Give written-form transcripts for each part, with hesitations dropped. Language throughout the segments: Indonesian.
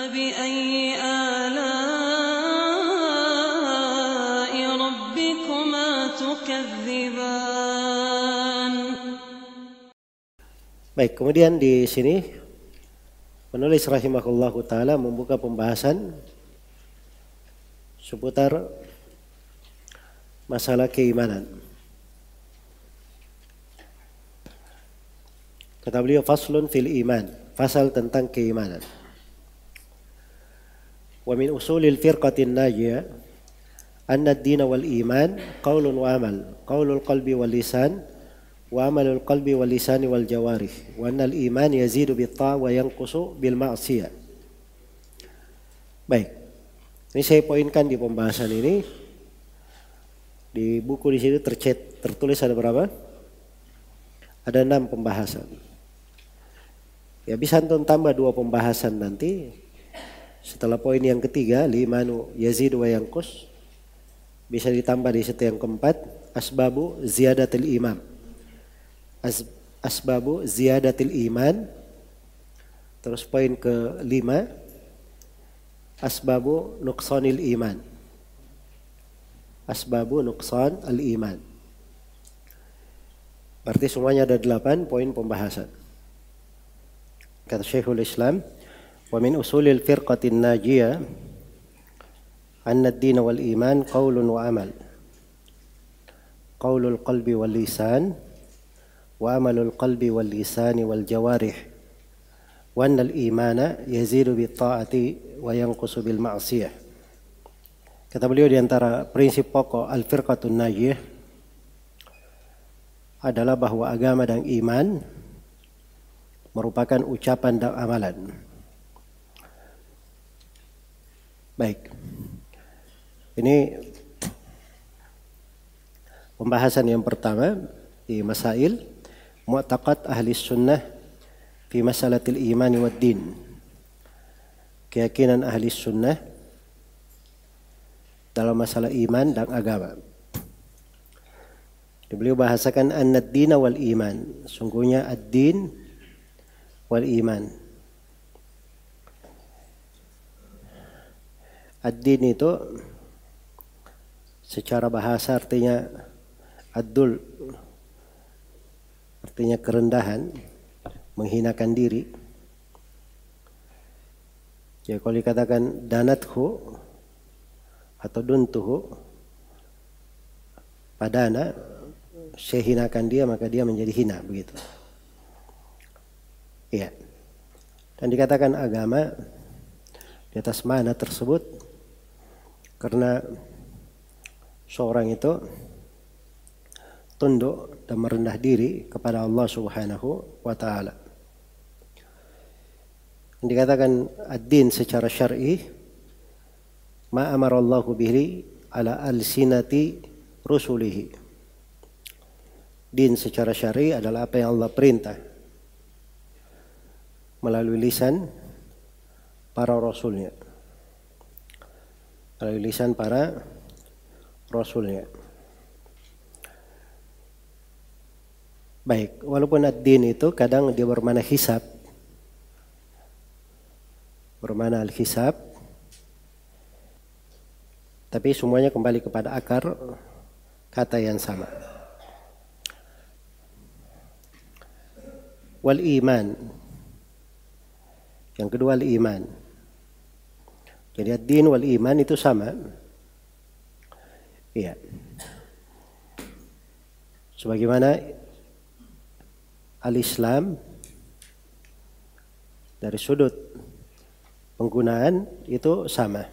فبأي آلاء ربكما تكذبان. Baik, kemudian di sini penulis rahimahullahu taala membuka pembahasan seputar masalah keimanan. Kata beliau faslun fil iman, fasal tentang keimanan. Wa min usulil firqatin najiyah anna ad-din wal iman qaulun wa amal, qaulul qalbi wal lisan wa amalul qalbi wal lisani wal jawarih, wa annal iman yazidu bit ta'a wa yanqusu bil ma'siyah. Baik. Ini saya poinkan di pembahasan ini. Di buku di sini tertulis ada berapa? Ada 6 pembahasan. Ya bisa antum tambah 2 pembahasan nanti. Setelah poin yang ketiga, limanu yazidu wa yanqus, bisa ditambah di situ yang keempat, asbabu ziyadatil iman. Asbabu ziyadatil iman. Terus poin ke-5, asbabu nuqsanil iman. Asbabu nuqsan al-iman. Berarti semuanya ada 8 poin pembahasan. Kata Syekhul Islam, wa min usulil firqatin najiyah anna ad-din wal iman qaulun wa amal. Qaulul qalbi wal lisan wa amalul qalbi wal lisani wal jawarih. Wa annal imana yazidu bit ta'ati wa yanqusu bil ma'siyah. Kata beliau di antara prinsip pokok al-firqatun najiyah adalah bahwa agama dan iman merupakan ucapan dan amalan. Baik. Ini pembahasan yang pertama di masail mu'taqad ahli sunnah fi masalatil imani wad din. Keyakinan ahli sunnah dalam masalah iman dan agama. Beliau bahasakan an-dina wal iman. Sungguhnya ad-din wal iman. Ad-din itu secara bahasa artinya ad-dul, artinya kerendahan, menghinakan diri. Ya kalau dikatakan danathu atau duntuhu, padana, saya hinakan dia maka dia menjadi hina, begitu. Iya. Dan dikatakan agama di atas mana tersebut karena seorang itu tunduk dan merendah diri kepada Allah Subhanahu wa taala. Dikatakan ad-din secara syar'i ma amarallahu bihi ala alsinati rusulihi. Din secara syar'i adalah apa yang Allah perintah melalui lisan para rasulnya. Melalui lisan para rasulnya. Baik, walaupun ad-din itu kadang dia bermakna hisab. Bermakna al-hisab. Tapi semuanya kembali kepada akar kata yang sama. Wal iman. Yang kedua al-iman. Jadi ad-din wal iman itu sama. Iya. Sebagaimana al-Islam dari sudut penggunaan itu sama.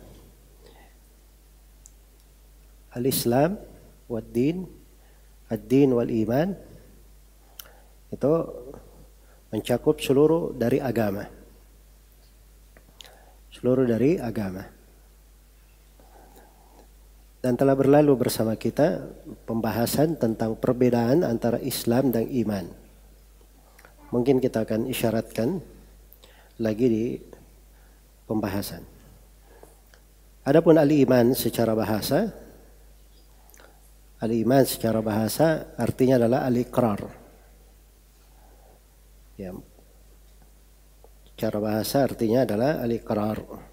Al-Islam wad-din, ad-din wal iman itu mencakup seluruh dari agama. Seluruh dari agama. Dan telah berlalu bersama kita pembahasan tentang perbedaan antara Islam dan iman. Mungkin kita akan isyaratkan lagi di pembahasan. Adapun al-iman secara bahasa, al-iman secara bahasa artinya adalah al-iqrar. Ya. Secara bahasa artinya adalah al-iqrar.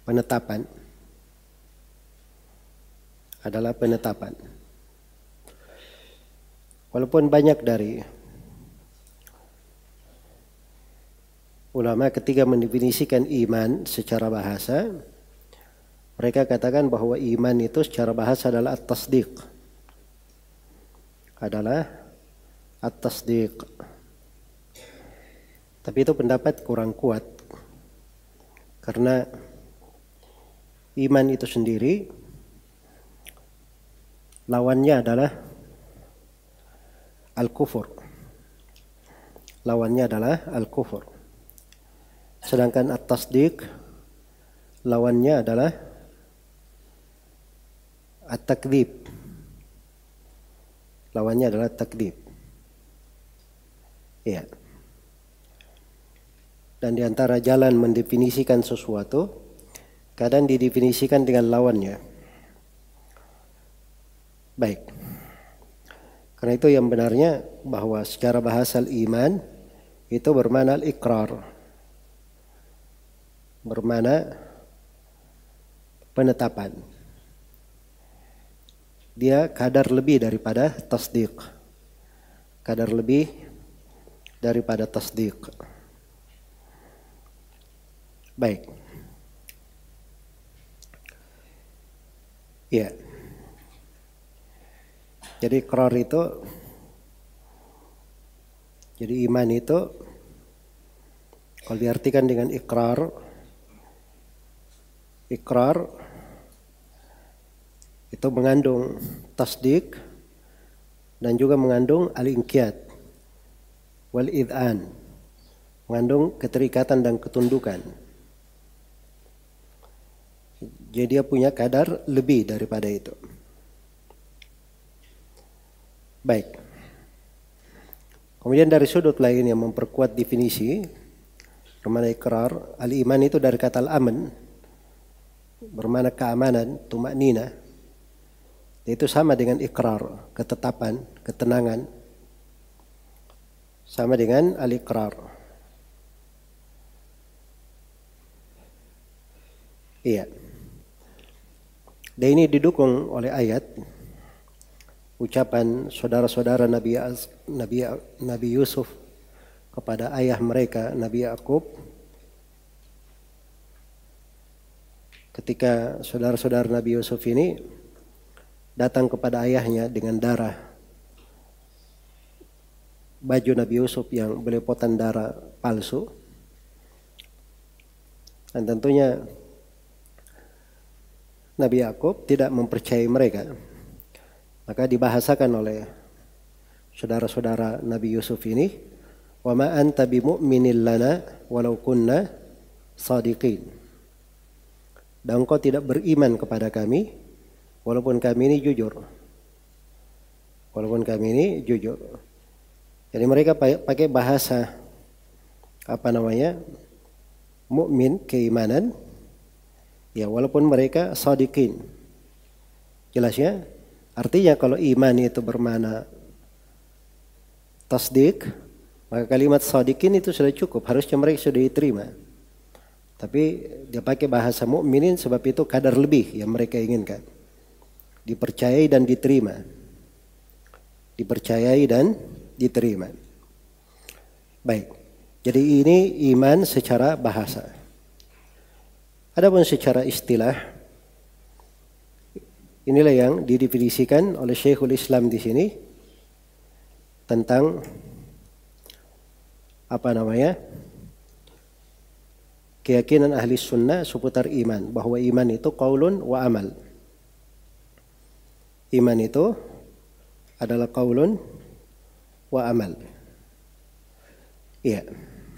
penetapan. Adalah penetapan. Walaupun banyak dari ulama ketika mendefinisikan iman secara bahasa, mereka katakan bahwa iman itu secara bahasa adalah at-tasdiq. Adalah at-tasdiq. Tapi itu pendapat kurang kuat. Karena iman itu sendiri lawannya adalah al-kufur. Lawannya adalah al-kufur. Sedangkan at-tasdiq lawannya adalah at-takdzib. Lawannya adalah takdzib. Ya. Dan di antara jalan mendefinisikan sesuatu, kadang didefinisikan dengan lawannya. Baik. Karena itu yang benarnya bahwa secara bahasa iman itu bermakna al-iqrar. Bermakna penetapan. Dia kadar lebih daripada tasdiq. Kadar lebih daripada tasdiq. Baik. Ya. Jadi iqrar itu, jadi iman itu kalau diartikan dengan iqrar itu mengandung tasdik dan juga mengandung al-inqiyad wal id'an, mengandung keterikatan dan ketundukan. Jadi dia punya kadar lebih daripada itu. Baik. Kemudian dari sudut lain yang memperkuat definisi bermakna iqrar, al-iman itu dari kata al-aman, bermakna keamanan, tumaknina. Itu sama dengan iqrar, ketetapan, ketenangan. Sama dengan al-iqrar. Iya. Dan ini didukung oleh ayat ucapan saudara-saudara Nabi Yusuf kepada ayah mereka Nabi Yakub ketika saudara-saudara Nabi Yusuf ini datang kepada ayahnya dengan darah baju Nabi Yusuf yang belepotan darah palsu, dan tentunya Nabi Yakub tidak mempercayai mereka. Maka dibahasakan oleh saudara-saudara Nabi Yusuf ini, wa ma anta bimu'minin lana walau kunna shadiqin. Dan engkau tidak beriman kepada kami walaupun kami ini jujur. Walaupun kami ini jujur. Jadi mereka pakai bahasa mukmin, keimanan, ya walaupun mereka shadiqin. Jelas ya? Artinya kalau iman itu bermakna tasdik, maka kalimat shadiqin itu sudah cukup, harusnya mereka sudah diterima. Tapi dia pakai bahasa mukminin sebab itu kadar lebih yang mereka inginkan. Dipercayai dan diterima. Dipercayai dan diterima. Baik. Jadi ini iman secara bahasa. Adapun secara istilah, inilah yang didefinisikan oleh Syekhul Islam di sini tentang keyakinan ahli sunnah seputar iman, bahwa iman itu qaulun wa amal. Iman itu adalah qaulun wa amal. Iya.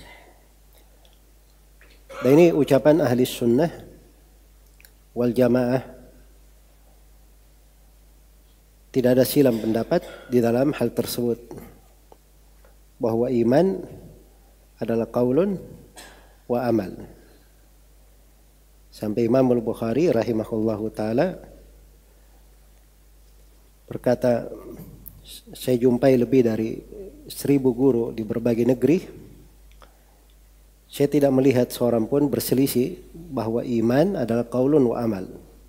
Dan ini ucapan ahli sunnah wal jamaah. Tidak ada silam pendapat di dalam hal tersebut, bahwa iman adalah qaulun wa amal. Sampai Imam Al-Bukhari rahimahullahu ta'ala berkata, saya jumpai lebih dari 1000 guru di berbagai negeri. Saya tidak melihat seorang pun berselisih bahwa iman adalah qaulun wa amal.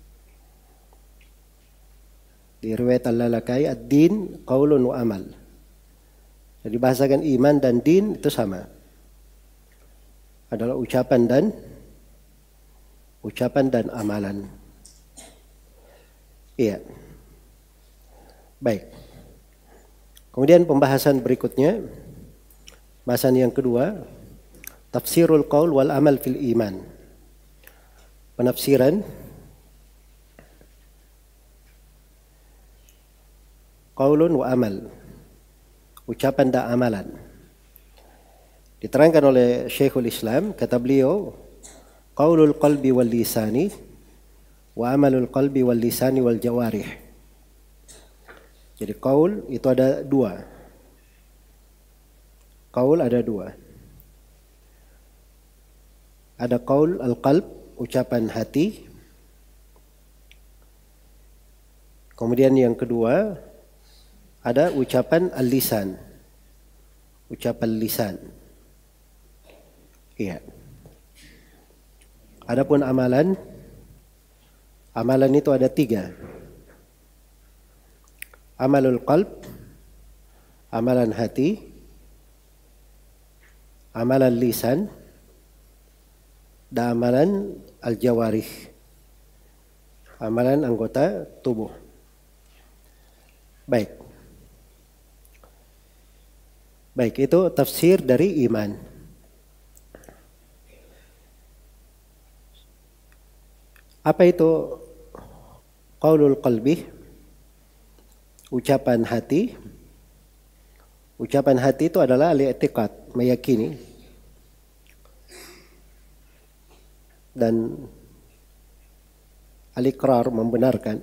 Di riwayat Al-Lalakai, ad-din qaulun wa amal. Jadi bahasakan iman dan din itu sama. Adalah ucapan dan amalan. Iya. Baik. Kemudian pembahasan berikutnya, bahasan yang kedua, tafsirul qaul wal amal fil iman. Penafsiran qaulun wa amal, ucapan dan amalan. Diterangkan oleh Syekhul Islam, kata beliau, qaulul qalbi wal lisani wa amalul qalbi wal lisani wal jawarih. Jadi qaul itu ada dua. Qaul ada dua. Ada qaul al-qalb, ucapan hati. Kemudian yang kedua ada ucapan al-lisan, ucapan lisan. Iya. Adapun amalan itu ada tiga. Amalul qalb, amalan hati, amalan lisan, dan amalan al-jawarih, amalan anggota tubuh. Baik, itu tafsir dari iman. Apa itu qaulul qalbi? Ucapan hati. Ucapan hati itu adalah al-i'tiqad, meyakini. Dan al-iqrar, membenarkan.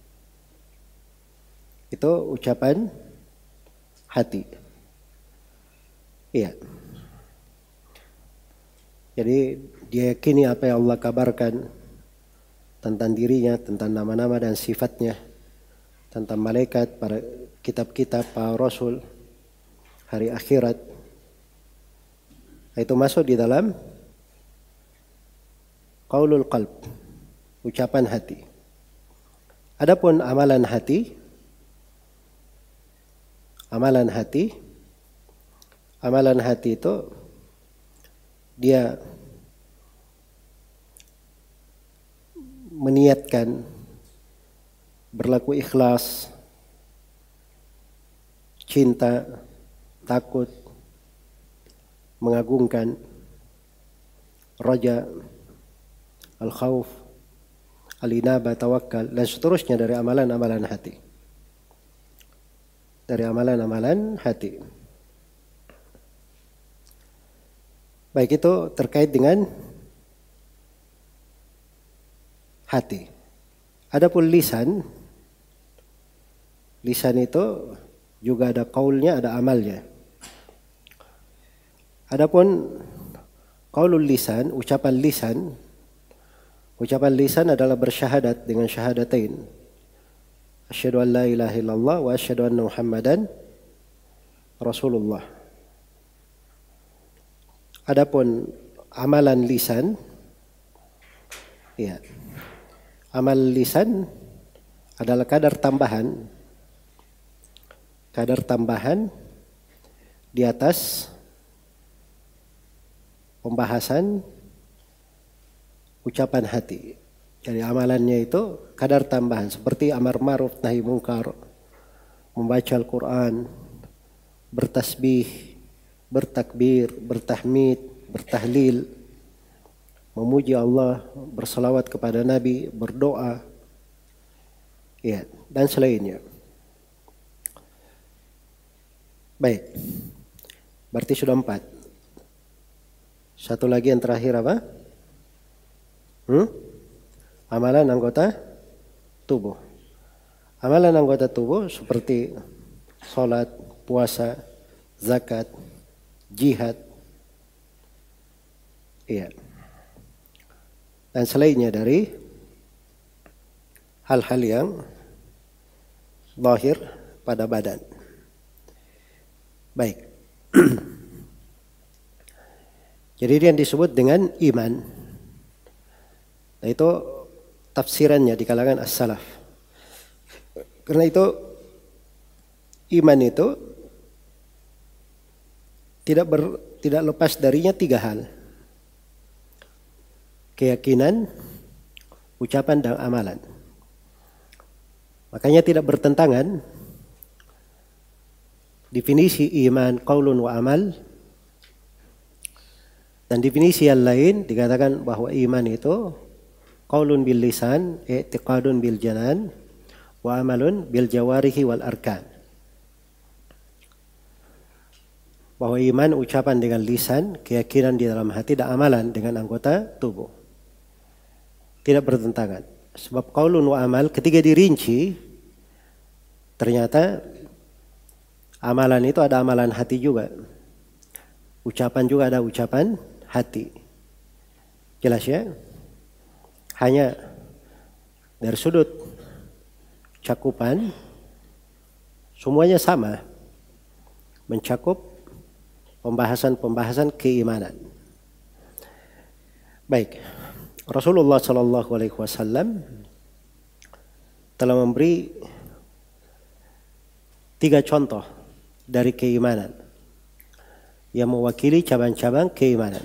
Itu ucapan hati. Iya. Jadi dia yakini apa yang Allah kabarkan tentang dirinya, tentang nama-nama dan sifatnya, tentang malaikat, para kitab-kitab, para rasul, hari akhirat. Itu masuk di dalam qaulul qalb, ucapan hati. Adapun amalan hati itu dia meniatkan, berlaku ikhlas, cinta, takut, mengagungkan, raja, al-khauf, al-inabah, tawakkal, dan seterusnya dari amalan-amalan hati. Baik, itu terkait dengan hati. Adapun lisan itu juga ada qaulnya, ada amalnya. Adapun qaulul lisan, ucapan lisan adalah bersyahadat dengan syahadatain. Asyhadu an la ilaha illallah wa asyhadu anna Muhammadan Rasulullah. Adapun amalan lisan, ya, amal lisan adalah kadar tambahan di atas pembahasan ucapan hati. Jadi amalannya itu kadar tambahan seperti amar ma'ruf nahi mungkar, membaca Al-Quran, bertasbih, bertakbir, bertahmid, bertahlil, memuji Allah, bersalawat kepada Nabi, berdoa, ya, dan selainnya. Baik, berarti sudah 4. Satu lagi yang terakhir apa? Amalan anggota tubuh. Amalan anggota tubuh seperti sholat, puasa, zakat, jihad, iya, dan selainnya dari hal-hal yang zahir pada badan. Baik. Jadi dia yang disebut dengan iman. Nah itu tafsirannya di kalangan as-salaf. Karena itu iman itu tidak lepas darinya 3 hal. Keyakinan, ucapan dan amalan. Makanya tidak bertentangan definisi iman qaulun wa amal, dan definisi yang lain dikatakan bahwa iman itu qaulun bil lisan, i'tiqadun bil janan, wa amalun bil jawarihi wal arkan. Bahwa iman ucapan dengan lisan, keyakinan di dalam hati, dan amalan dengan anggota tubuh. Tidak bertentangan. Sebab qaulun wa amal ketika dirinci, ternyata amalan itu ada amalan hati juga. Ucapan juga ada ucapan hati. Jelas ya? Hanya dari sudut cakupan semuanya sama. Mencakup pembahasan keimanan. Baik. Rasulullah SAW telah memberi 3 contoh dari keimanan yang mewakili cabang-cabang keimanan.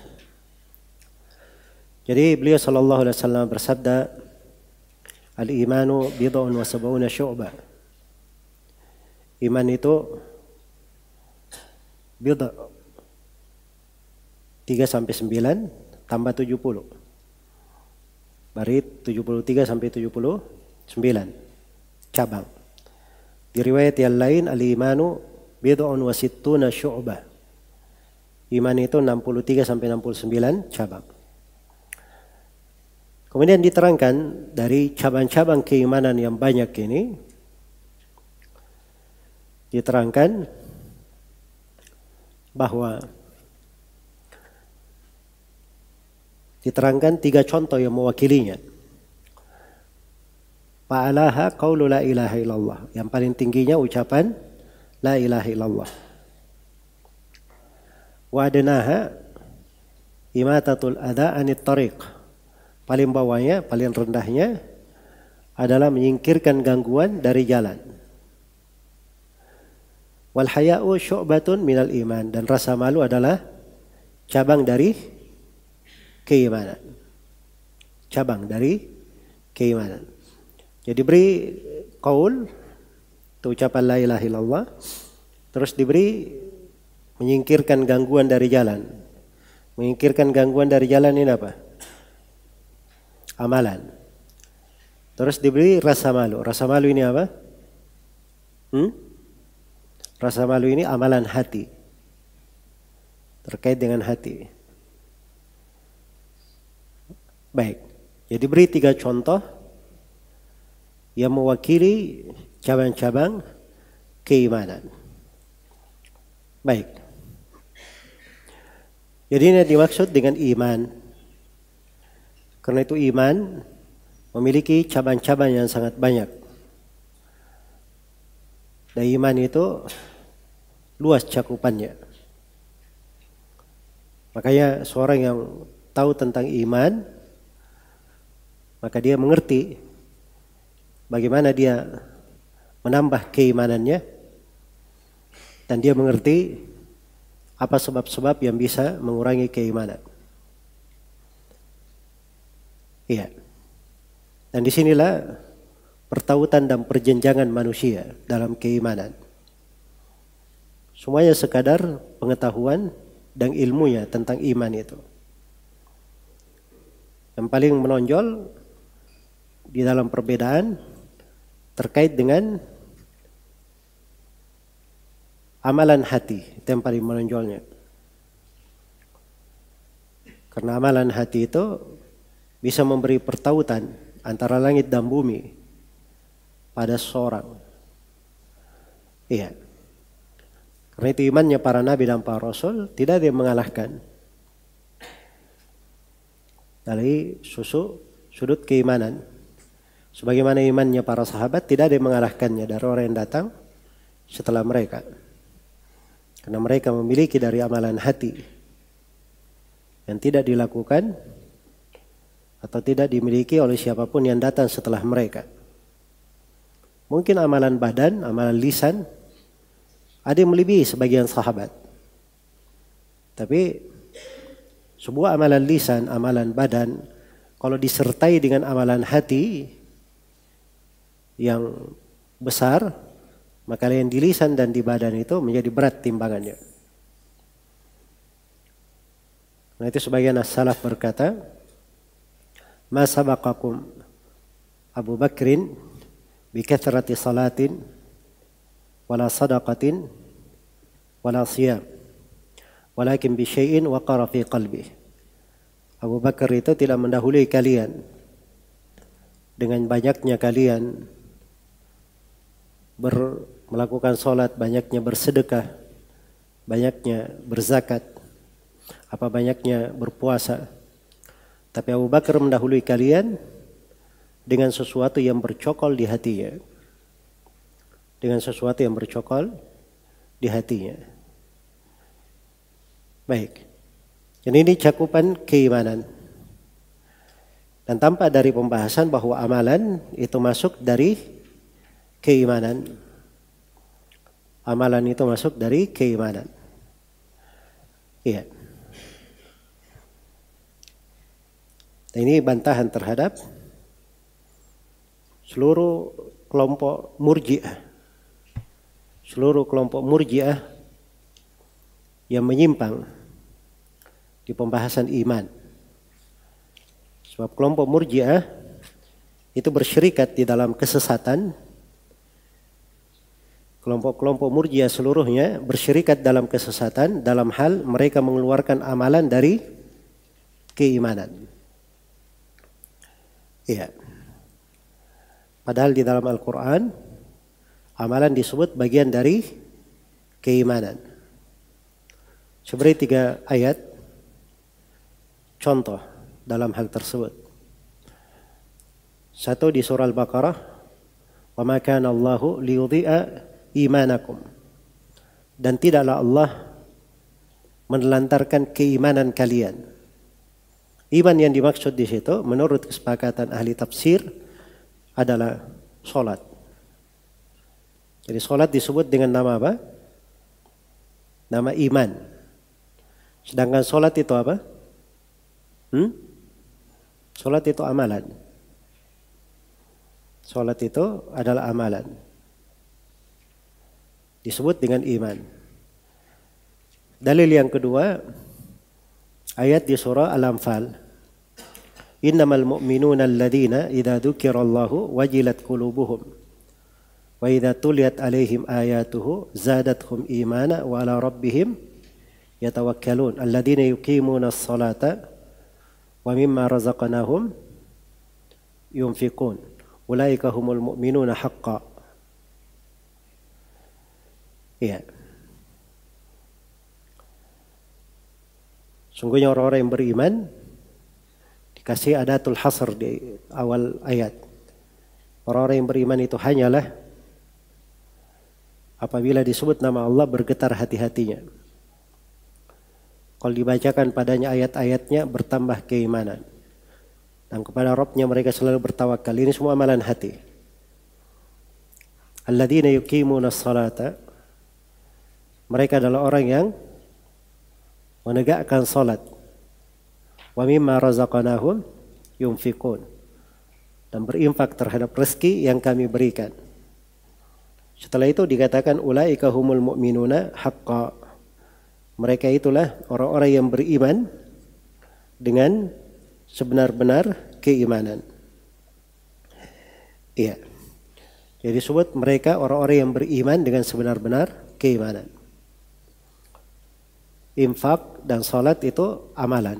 Jadi beliau SAW bersabda, al-imanu bid'un wa sab'una syu'bah. Iman itu bid'a 3-9 tambah 70. Bari 73 sampai 79 cabang. Di riwayat yang lain al-imanu bid'un wa sittuna syu'bah. Iman itu 63 sampai 69 cabang. Kemudian diterangkan dari cabang-cabang keimanan yang banyak ini, diterangkan bahwa diterangkan 3 contoh yang mewakilinya. Fa'alaha qaulu la ilaha illallah. Yang paling tingginya ucapan la ilaha illallah. Wa adnaha imatatul adha anit tariq. Paling bawahnya, paling rendahnya adalah menyingkirkan gangguan dari jalan. Wal haya'u syu'batun minal iman. Dan rasa malu adalah cabang dari keimanan. Cabang dari keimanan. Jadi beri qaul, itu ucapan la ilaha illallah. Terus diberi menyingkirkan gangguan dari jalan. Menyingkirkan gangguan dari jalan ini apa? Amalan. Terus diberi rasa malu. Rasa malu ini apa? Rasa malu ini amalan hati. Terkait dengan hati. Baik. Jadi beri 3 contoh yang mewakili cabang-cabang keimanan. Baik. Jadi ini dimaksud dengan iman. Karena itu iman memiliki cabang-cabang yang sangat banyak. Dan iman itu luas cakupannya. Makanya seorang yang tahu tentang iman, maka dia mengerti bagaimana dia menambah keimanannya, dan dia mengerti apa sebab-sebab yang bisa mengurangi keimanan. Iya. Dan disinilah pertautan dan perjenjangan manusia dalam keimanan. Semuanya sekadar pengetahuan dan ilmunya tentang iman itu. Yang paling menonjol di dalam perbedaan terkait dengan amalan hati, itu yang paling menonjolnya. Karena amalan hati itu bisa memberi pertautan antara langit dan bumi pada seorang. Iya. Karena itu imannya para nabi dan para rasul tidak ada yang mengalahkan dari sudut keimanan. Sebagaimana imannya para sahabat tidak ada yang mengalahkannya dari orang yang datang setelah mereka. Karena mereka memiliki dari amalan hati. yang tidak dilakukan atau tidak dimiliki oleh siapapun yang datang setelah mereka. Mungkin amalan badan, amalan lisan, ada yang melebihi sebagian sahabat. Tapi sebuah amalan lisan, amalan badan, kalau disertai dengan amalan hati yang besar, maka yang di lisan dan di badan itu menjadi berat timbangannya. Nah itu sebagian as-salaf berkata, ma sabaqakum Abu Bakrin bikathrati salatin wala sadaqatin wala siyam walakin bisyai'in waqara fi qalbi. Abu Bakar itu tidak mendahului kalian dengan banyaknya kalian melakukan salat, banyaknya bersedekah, banyaknya berzakat, apa banyaknya berpuasa. Tapi Abu Bakar mendahului kalian dengan sesuatu yang bercokol di hatinya. Dengan sesuatu yang bercokol di hatinya. Baik. Dan ini cakupan keimanan. Dan tampak dari pembahasan bahwa amalan itu masuk dari keimanan. Amalan itu masuk dari keimanan. Iya. Dan ini bantahan terhadap seluruh kelompok murji'ah. Seluruh kelompok murji'ah yang menyimpang di pembahasan iman. Sebab kelompok murji'ah itu bersyirikat di dalam kesesatan. Kelompok-kelompok murji'ah seluruhnya bersyirikat dalam kesesatan dalam hal mereka mengeluarkan amalan dari keimanan. Iya. Padahal di dalam Al-Quran amalan disebut bagian dari keimanan. Sebenarnya 3 ayat contoh dalam hal tersebut. Satu di surah Al-Baqarah, wa ma kana Allahu liyudhi'a imanakum. Dan tidaklah Allah menelantarkan keimanan kalian. Iman yang dimaksud di situ menurut kesepakatan ahli tafsir adalah salat. Jadi salat disebut dengan nama apa? Nama iman. Sedangkan salat itu apa? Salat itu amalan. Salat itu adalah amalan. Disebut dengan iman. Dalil yang kedua, ayat di surah Al-Anfal. Innamal mu'minuna alladhina idza dzukirallahu wajilat qulubuhum wa idza tuliyat alaihim ayatuhu zadatuhum imana wa ala rabbihim yatawakkalun alladhina yuqimuna as-salata wa mimma razaqnahum yunfiqun ulaika humul mu'minuna haqqan. Ya. Sungguhnya orang-orang yang beriman dikasih adatul hasr di awal ayat. Orang-orang yang beriman itu hanyalah apabila disebut nama Allah bergetar hati-hatinya. Kalau dibacakan padanya ayat-ayatnya bertambah keimanan. Dan kepada Rabbnya mereka selalu bertawakal. Ini semua amalan hati. Alladzina yuqimuna as-salata. Mereka adalah orang yang menegakkan salat. Wa mimma razaqnahum yunfiqun. Dan berinfak terhadap rezeki yang kami berikan. Setelah itu dikatakan ulaika humul mu'minuna haqqan. Mereka itulah orang-orang yang beriman dengan sebenar-benar keimanan. Iya. Jadi disebut mereka orang-orang yang beriman dengan sebenar-benar keimanan. Infak dan salat itu amalan.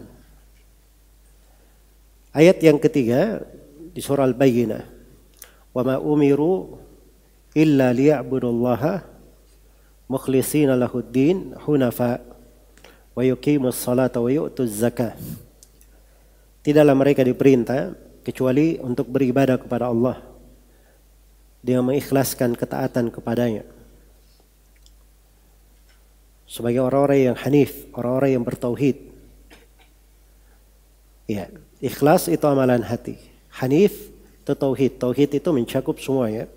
Ayat yang ketiga di surah Al-Bayyinah. Wa ma umiru illa liya'budullaha mukhlishina lahuddin hunafa wa yuqimus salata wa yu'tuz zakah. Tidaklah mereka diperintah kecuali untuk beribadah kepada Allah dengan mengikhlaskan ketaatan kepadanya. Sebagai orang-orang yang hanif, orang-orang yang bertauhid. Ya, ikhlas itu amalan hati. Hanif itu tauhid. Tauhid itu mencakup semua ya.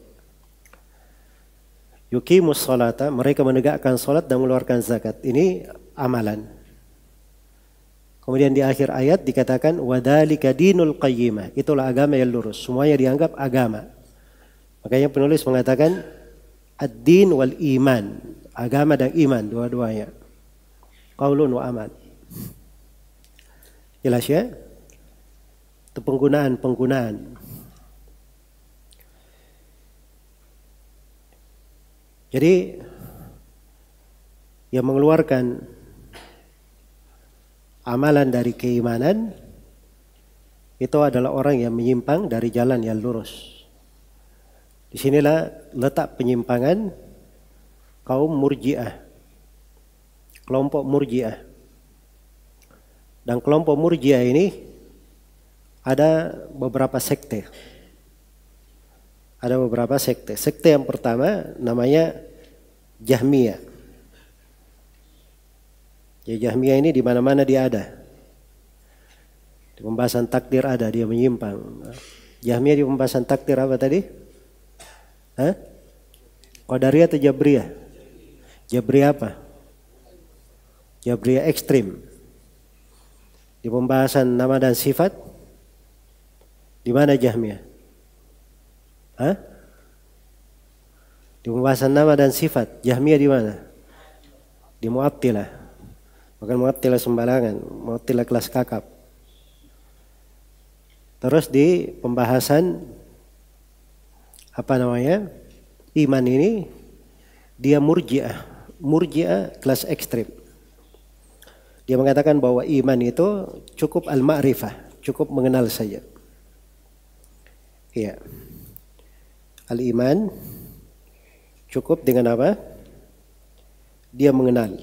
Yuqimus salata, mereka menegakkan salat dan mengeluarkan zakat. Ini amalan. Kemudian di akhir ayat dikatakan wadzalika dinul qayyimah. Itulah agama yang lurus. Semuanya dianggap agama. Makanya penulis mengatakan ad-din wal iman. Agama dan iman dua-duanya. Qaulun wa amal. Jelas ya? Itu penggunaan. Jadi yang mengeluarkan amalan dari keimanan itu adalah orang yang menyimpang dari jalan yang lurus. Disinilah letak penyimpangan kaum Murji'ah, kelompok Murji'ah. Dan kelompok Murji'ah ini ada beberapa sekte. Ada beberapa sekte. Sekte yang pertama namanya Jahmiyah. Ya, Jahmiyah ini di mana-mana dia ada. Di pembahasan takdir ada, dia menyimpang. Jahmiyah di pembahasan takdir apa tadi? Qadariyah atau Jabriyah? Jabriyah apa? Jabriyah ekstrim. Di pembahasan nama dan sifat, di mana Jahmiyah? Di pembahasan nama dan sifat, Jahmiyah di mana? Di Mu'attilah. Bukan Mu'attilah sembarangan, Mu'attilah kelas kakap. Terus di pembahasan iman ini dia Murji'ah kelas ekstrim. Dia mengatakan bahwa iman itu cukup al-ma'rifah, cukup mengenal saja. Iya. Al-iman cukup dengan apa? Dia mengenal.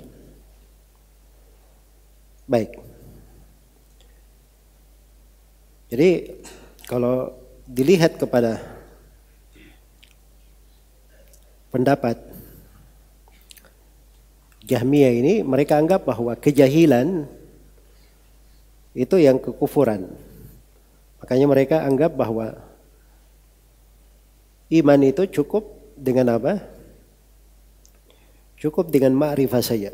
Baik. Jadi kalau dilihat kepada pendapat Jahmiyah ini, mereka anggap bahwa kejahilan itu yang kekufuran. Makanya mereka anggap bahwa iman itu cukup dengan apa? Cukup dengan ma'rifah saja.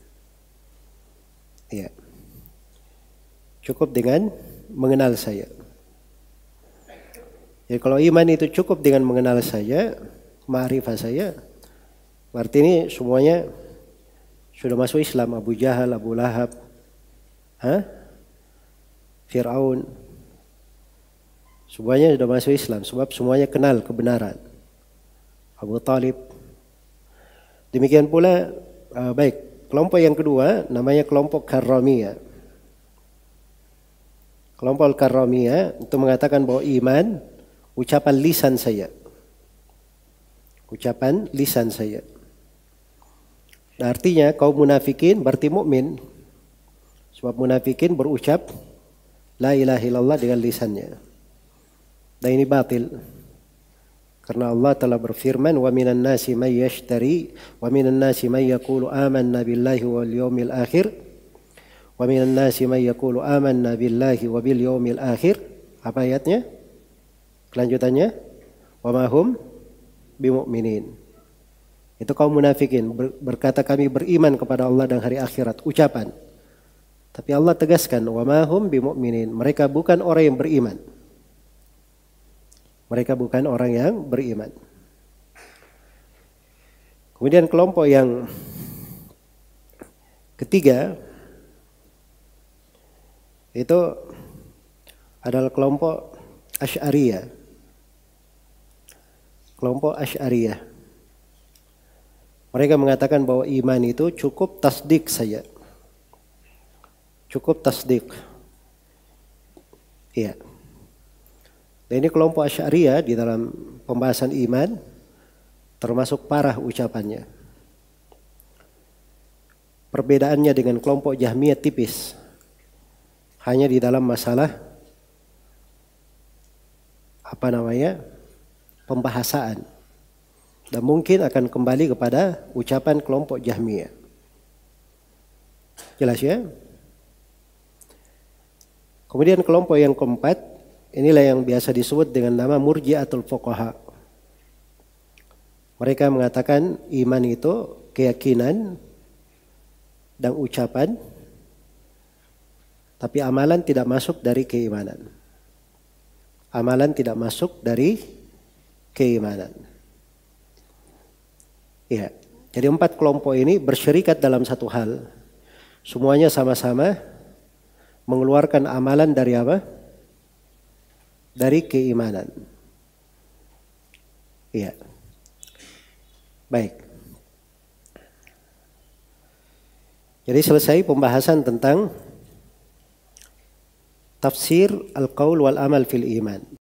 Ya. Cukup dengan mengenal saja. Jadi kalau iman itu cukup dengan mengenal saja, ma'rifah saja, berarti ini semuanya sudah masuk Islam. Abu Jahal, Abu Lahab, Fir'aun, semuanya sudah masuk Islam sebab semuanya kenal kebenaran. Abu Talib. Demikian pula baik, kelompok yang kedua namanya kelompok Karramiyah. Kelompok Karramiyah itu mengatakan bahwa iman ucapan lisan saja. Ucapan lisan saja. Nah, artinya kaum munafikin berarti mukmin. Sebab munafikin berucap la ilaha illallah dengan lisannya. Dan ini batil. Karena Allah telah berfirman wa minan nasi may yashtari wa minan nasi may yaqulu amanna billahi wal yawmil akhir wa minan nasi may yaqulu amanna billahi wa bil yawmil akhir. Apa ayatnya? Kelanjutannya wa ma hum bimu'minin. Itu kaum munafikin berkata kami beriman kepada Allah dan hari akhirat, ucapan. Tapi Allah tegaskan wa ma hum bimu'minin. Mereka bukan orang yang beriman. Mereka bukan orang yang beriman. Kemudian kelompok yang ketiga itu adalah kelompok Asy'ariyah. Kelompok Asy'ariyah. Mereka mengatakan bahwa iman itu cukup tasdik saja. Cukup tasdik. Iya. Dan ini kelompok Asy'ariyah di dalam pembahasan iman termasuk parah ucapannya. Perbedaannya dengan kelompok Jahmiyah tipis. Hanya di dalam masalah pembahasaan. Dan mungkin akan kembali kepada ucapan kelompok Jahmiyah. Jelas ya? Kemudian kelompok yang keempat, inilah yang biasa disebut dengan nama murji'atul fuqaha. Mereka mengatakan iman itu keyakinan dan ucapan, tapi amalan tidak masuk dari keimanan. Amalan tidak masuk dari keimanan. Ya, jadi 4 kelompok ini bersyirikat dalam satu hal. Semuanya sama-sama mengeluarkan amalan dari apa? Dari keimanan. Iya. Baik. Jadi selesai pembahasan tentang tafsir al-qaul wal amal fil iman.